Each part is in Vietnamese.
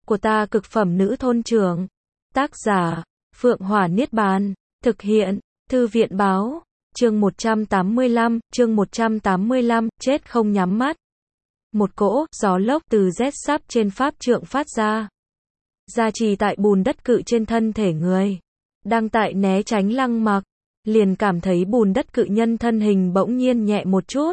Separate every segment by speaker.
Speaker 1: của ta cực phẩm nữ thôn trưởng. Tác giả, Phượng Hỏa Niết Bàn. Thực hiện, Thư viện báo. Chương 185, chết không nhắm mắt. Một cỗ gió lốc từ rét sắp trên pháp trượng phát ra. Gia trì tại bùn đất cự trên thân thể người. Đang tại né tránh Lăng Mặc, liền cảm thấy bùn đất cự nhân thân hình bỗng nhiên nhẹ một chút.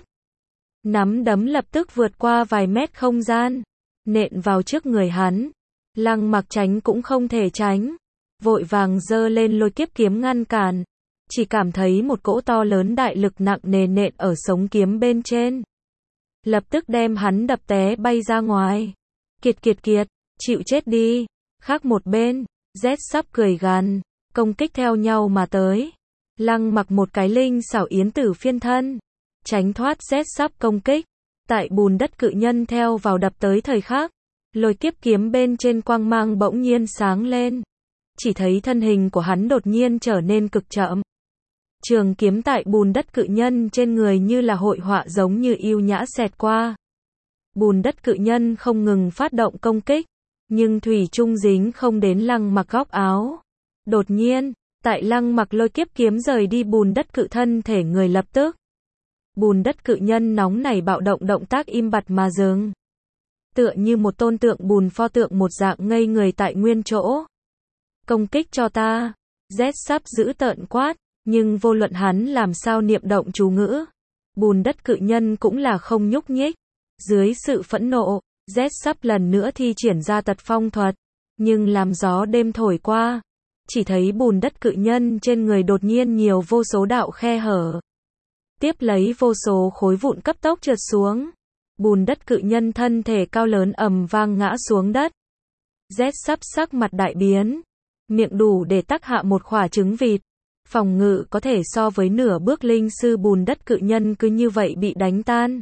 Speaker 1: Nắm đấm lập tức vượt qua vài mét không gian, nện vào trước người hắn. Lăng Mặc tránh cũng không thể tránh, vội vàng giơ lên lôi kiếp kiếm ngăn cản. Chỉ cảm thấy một cỗ to lớn đại lực nặng nề nện ở sống kiếm bên trên, lập tức đem hắn đập té bay ra ngoài. Kiệt, chịu chết đi. Khác một bên, rét sắp cười gằn, công kích theo nhau mà tới. Lăng Mặc một cái linh xảo yến tử phiên thân, tránh thoát rét sắp công kích. Tại bùn đất cự nhân theo vào đập tới thời khắc, lôi kiếp kiếm bên trên quang mang bỗng nhiên sáng lên. Chỉ thấy thân hình của hắn đột nhiên trở nên cực chậm. Trường kiếm tại bùn đất cự nhân trên người như là hội họa giống như yêu nhã xẹt qua. Bùn đất cự nhân không ngừng phát động công kích, nhưng thủy chung dính không đến Lăng Mặc góc áo. Đột nhiên, tại Lăng Mặc lôi kiếp kiếm rời đi bùn đất cự thân thể người lập tức. Bùn đất cự nhân nóng nảy bạo động, động tác im bặt mà dừng. Tựa như một tôn tượng bùn pho tượng một dạng ngây người tại nguyên chỗ. Công kích cho ta. Rét sắp giữ tợn quát, nhưng vô luận hắn làm sao niệm động chú ngữ, bùn đất cự nhân cũng là không nhúc nhích. Dưới sự phẫn nộ, rét sắp lần nữa thi triển ra tật phong thuật, nhưng làm gió đêm thổi qua, chỉ thấy bùn đất cự nhân trên người đột nhiên nhiều vô số đạo khe hở. Tiếp lấy vô số khối vụn cấp tốc trượt xuống. Bùn đất cự nhân thân thể cao lớn ầm vang ngã xuống đất. Rét sắp sắc mặt đại biến, miệng đủ để tắc hạ một quả trứng vịt. Phòng ngự có thể so với nửa bước linh sư, bùn đất cự nhân cứ như vậy bị đánh tan.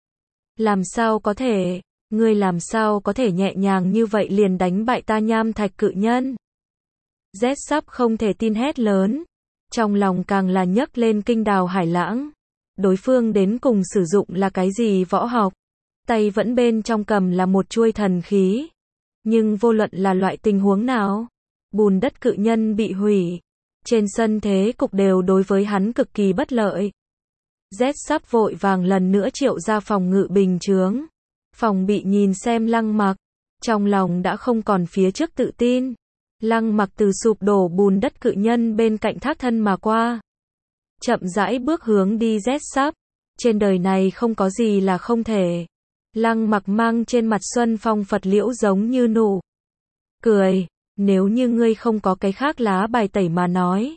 Speaker 1: Làm sao có thể, ngươi làm sao có thể nhẹ nhàng như vậy liền đánh bại ta nham thạch cự nhân? Rét sắp không thể tin hét lớn, trong lòng càng là nhấc lên kinh đào hải lãng. Đối phương đến cùng sử dụng là cái gì võ học? Tay vẫn bên trong cầm là một chuôi thần khí. Nhưng vô luận là loại tình huống nào, bùn đất cự nhân bị hủy. Trên sân thế cục đều đối với hắn cực kỳ bất lợi. Rét sắp vội vàng lần nữa triệu ra phòng ngự bình chướng. Phòng bị nhìn xem Lăng Mặc, trong lòng đã không còn phía trước tự tin. Lăng Mặc từ sụp đổ bùn đất cự nhân bên cạnh thác thân mà qua. Chậm rãi bước hướng đi rét sắp. Trên đời này không có gì là không thể. Lăng Mặc mang trên mặt xuân phong Phật liễu giống như nụ cười. Nếu như ngươi không có cái khác lá bài tẩy mà nói.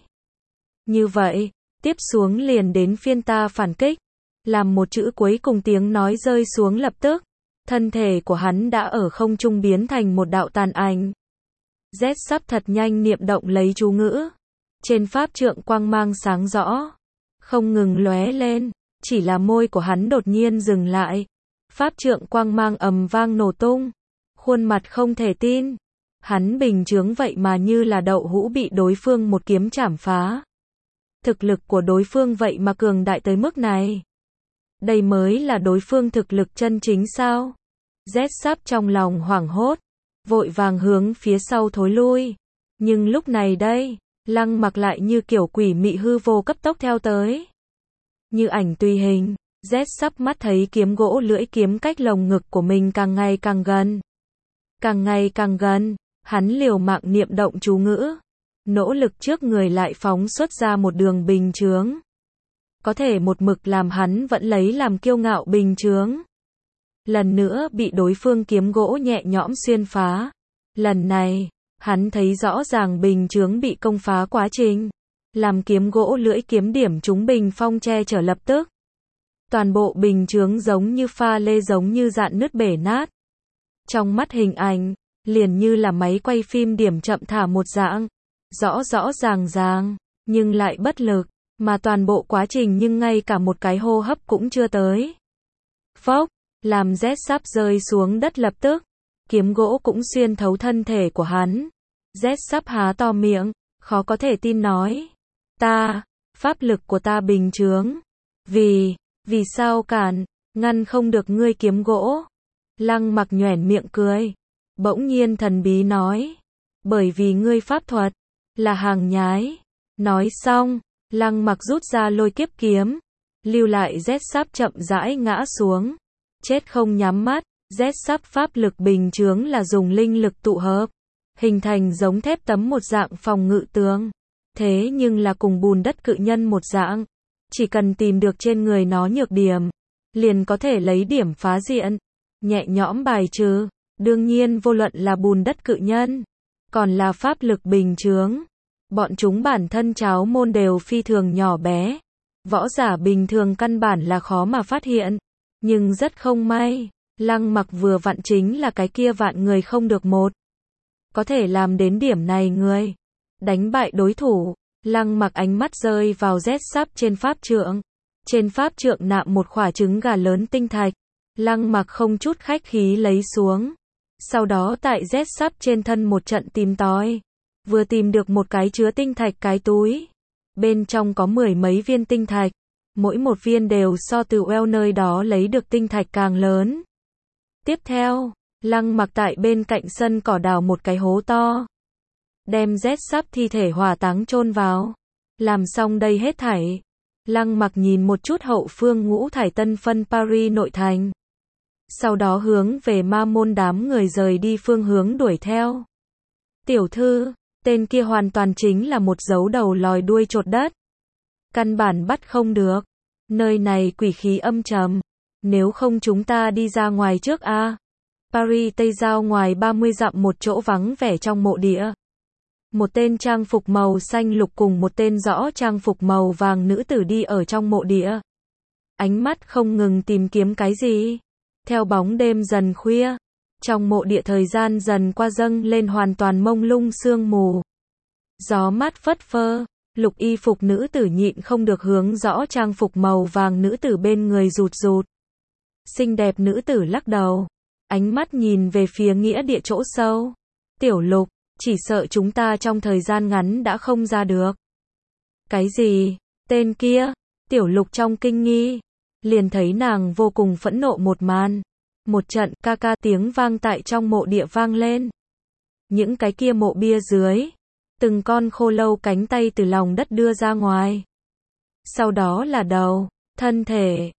Speaker 1: Như vậy, tiếp xuống liền đến phiên ta phản kích. Làm một chữ cuối cùng tiếng nói rơi xuống lập tức. Thân thể của hắn đã ở không trung biến thành một đạo tàn ảnh. Rét sắp thật nhanh niệm động lấy chú ngữ. Trên pháp trượng quang mang sáng rõ, không ngừng lóe lên, chỉ là môi của hắn đột nhiên dừng lại. Pháp trượng quang mang ầm vang nổ tung. Khuôn mặt không thể tin. Hắn bình chướng vậy mà như là đậu hũ bị đối phương một kiếm chảm phá. Thực lực của đối phương vậy mà cường đại tới mức này. Đây mới là đối phương thực lực chân chính sao? Rét sắp trong lòng hoảng hốt, vội vàng hướng phía sau thối lui. Nhưng lúc này đây, Lăng Mặc lại như kiểu quỷ mị hư vô cấp tốc theo tới. Như ảnh tùy hình, rét sắp mắt thấy kiếm gỗ lưỡi kiếm cách lồng ngực của mình càng ngày càng gần. Càng ngày càng gần, hắn liều mạng niệm động chú ngữ. Nỗ lực trước người lại phóng xuất ra một đường bình chướng. Có thể một mực làm hắn vẫn lấy làm kiêu ngạo bình chướng. Lần nữa bị đối phương kiếm gỗ nhẹ nhõm xuyên phá. Lần này, hắn thấy rõ ràng bình chướng bị công phá quá trình. Làm kiếm gỗ lưỡi kiếm điểm trúng bình phong che chở lập tức. Toàn bộ bình chướng giống như pha lê, giống như dạn nứt bể nát. Trong mắt hình ảnh, liền như là máy quay phim điểm chậm thả một dạng. Rõ rõ ràng, nhưng lại bất lực. Mà toàn bộ quá trình nhưng ngay cả một cái hô hấp cũng chưa tới. Phốc, làm rét sắp rơi xuống đất lập tức. Kiếm gỗ cũng xuyên thấu thân thể của hắn. Rét sắp há to miệng, khó có thể tin nói. Pháp lực của ta bình chướng. Vì sao ngăn không được ngươi kiếm gỗ? Lăng Mặc nhoẻn miệng cười. Bỗng nhiên thần bí nói. Bởi vì ngươi pháp thuật là hàng nhái. Nói xong, Lăng Mặc rút ra lôi kiếp kiếm, lưu lại Z sáp chậm rãi ngã xuống. Chết không nhắm mắt, Z sáp pháp lực bình chướng là dùng linh lực tụ hợp, hình thành giống thép tấm một dạng phòng ngự tường. Thế nhưng là cùng bùn đất cự nhân một dạng, chỉ cần tìm được trên người nó nhược điểm, liền có thể lấy điểm phá diện, nhẹ nhõm bài trừ. Đương nhiên vô luận là bùn đất cự nhân, còn là pháp lực bình chướng, bọn chúng bản thân cháo môn đều phi thường nhỏ bé. Võ giả bình thường căn bản là khó mà phát hiện. Nhưng rất không may, Lăng Mặc vừa vặn chính là cái kia vạn người không được một. Có thể làm đến điểm này người. Đánh bại đối thủ, Lăng Mặc ánh mắt rơi vào Z sáp trên pháp trượng. Trên pháp trượng nạm một quả trứng gà lớn tinh thạch. Lăng Mặc không chút khách khí lấy xuống. Sau đó tại Z sáp trên thân một trận tìm tòi. Vừa tìm được một cái chứa tinh thạch cái túi. Bên trong có 10 mấy viên tinh thạch. Mỗi một viên đều so từ Well nơi đó lấy được tinh thạch càng lớn. Tiếp theo, Lăng Mặc tại bên cạnh sân cỏ đào một cái hố to. Đem Z sáp thi thể hỏa táng chôn vào. Làm xong đây hết thảy. Lăng Mặc nhìn một chút hậu phương ngũ thải tân phân Paris nội thành. Sau đó hướng về ma môn đám người rời đi phương hướng đuổi theo. Tiểu thư, tên kia hoàn toàn chính là một dấu đầu lòi đuôi chột đất. Căn bản bắt không được. Nơi này quỷ khí âm trầm. Nếu không chúng ta đi ra ngoài trước a. Paris Tây Giao ngoài 30 dặm một chỗ vắng vẻ trong mộ địa. Một tên trang phục màu xanh lục cùng một tên rõ trang phục màu vàng nữ tử đi ở trong mộ địa. Ánh mắt không ngừng tìm kiếm cái gì. Theo bóng đêm dần khuya, trong mộ địa thời gian dần qua dâng lên hoàn toàn mông lung sương mù. Gió mát phất phơ, lục y phục nữ tử nhịn không được hướng rõ trang phục màu vàng nữ tử bên người rụt rụt. Xinh đẹp nữ tử lắc đầu, ánh mắt nhìn về phía nghĩa địa chỗ sâu. Tiểu Lục, chỉ sợ chúng ta trong thời gian ngắn đã không ra được. Cái gì? Tên kia? Tiểu Lục trong kinh nghi, liền thấy nàng vô cùng phẫn nộ một màn. Một trận ca ca tiếng vang tại trong mộ địa vang lên. Những cái kia mộ bia dưới, từng con khô lâu cánh tay từ lòng đất đưa ra ngoài. Sau đó là đầu, thân thể,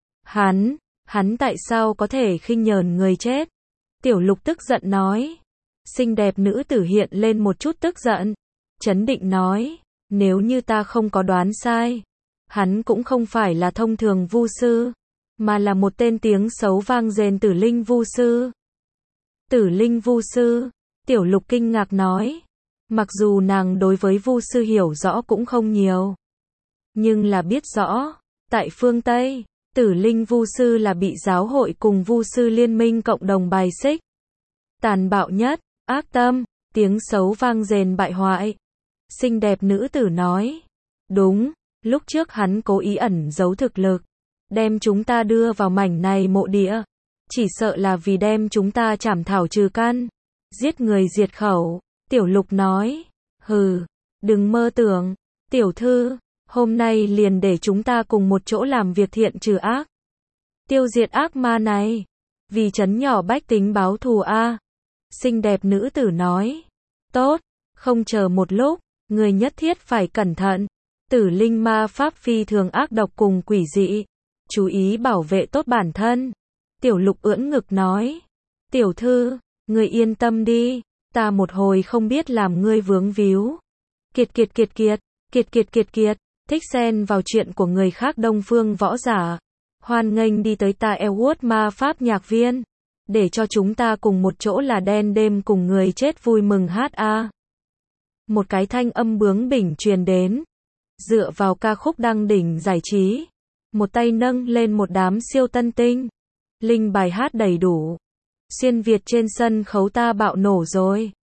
Speaker 1: hắn tại sao có thể khinh nhờn người chết? Tiểu Lục tức giận nói. Xinh đẹp nữ tử hiện lên một chút tức giận, chấn định nói, nếu như ta không có đoán sai, hắn cũng không phải là thông thường vu sư, mà là một tên tiếng xấu vang dền tử linh vu sư. Tử linh vu sư? Tiểu Lục kinh ngạc nói. Mặc dù nàng đối với vu sư hiểu rõ cũng không nhiều, nhưng là biết rõ, tại phương Tây, tử linh vu sư là bị giáo hội cùng vu sư liên minh cộng đồng bài xích. Tàn bạo nhất, ác tâm, tiếng xấu vang dền bại hoại. Xinh đẹp nữ tử nói. Đúng, lúc trước hắn cố ý ẩn giấu thực lực, đem chúng ta đưa vào mảnh này mộ địa, chỉ sợ là vì đem chúng ta trảm thảo trừ căn, giết người diệt khẩu. Tiểu Lục nói. Hừ, đừng mơ tưởng. Tiểu thư, hôm nay liền để chúng ta cùng một chỗ làm việc thiện trừ ác, tiêu diệt ác ma này, vì trấn nhỏ bách tính báo thù a. Xinh đẹp nữ tử nói. Tốt, không chờ một lúc, người nhất thiết phải cẩn thận. Tử linh ma pháp phi thường ác độc cùng quỷ dị, chú ý bảo vệ tốt bản thân. Tiểu Lục ưỡn ngực nói. Tiểu thư, người yên tâm đi, ta một hồi không biết làm ngươi vướng víu. Kiệt, thích xen vào chuyện của người khác Đông Phương võ giả. Hoan nghênh đi tới ta Elwood ma pháp nhạc viên, để cho chúng ta cùng một chỗ là đen đêm cùng người chết vui mừng hát a. Một cái thanh âm bướng bỉnh truyền đến. Dựa vào ca khúc đăng đỉnh giải trí, một tay nâng lên một đám siêu tân tinh. Linh bài hát đầy đủ. Xuyên Việt trên sân khấu ta bạo nổ rồi.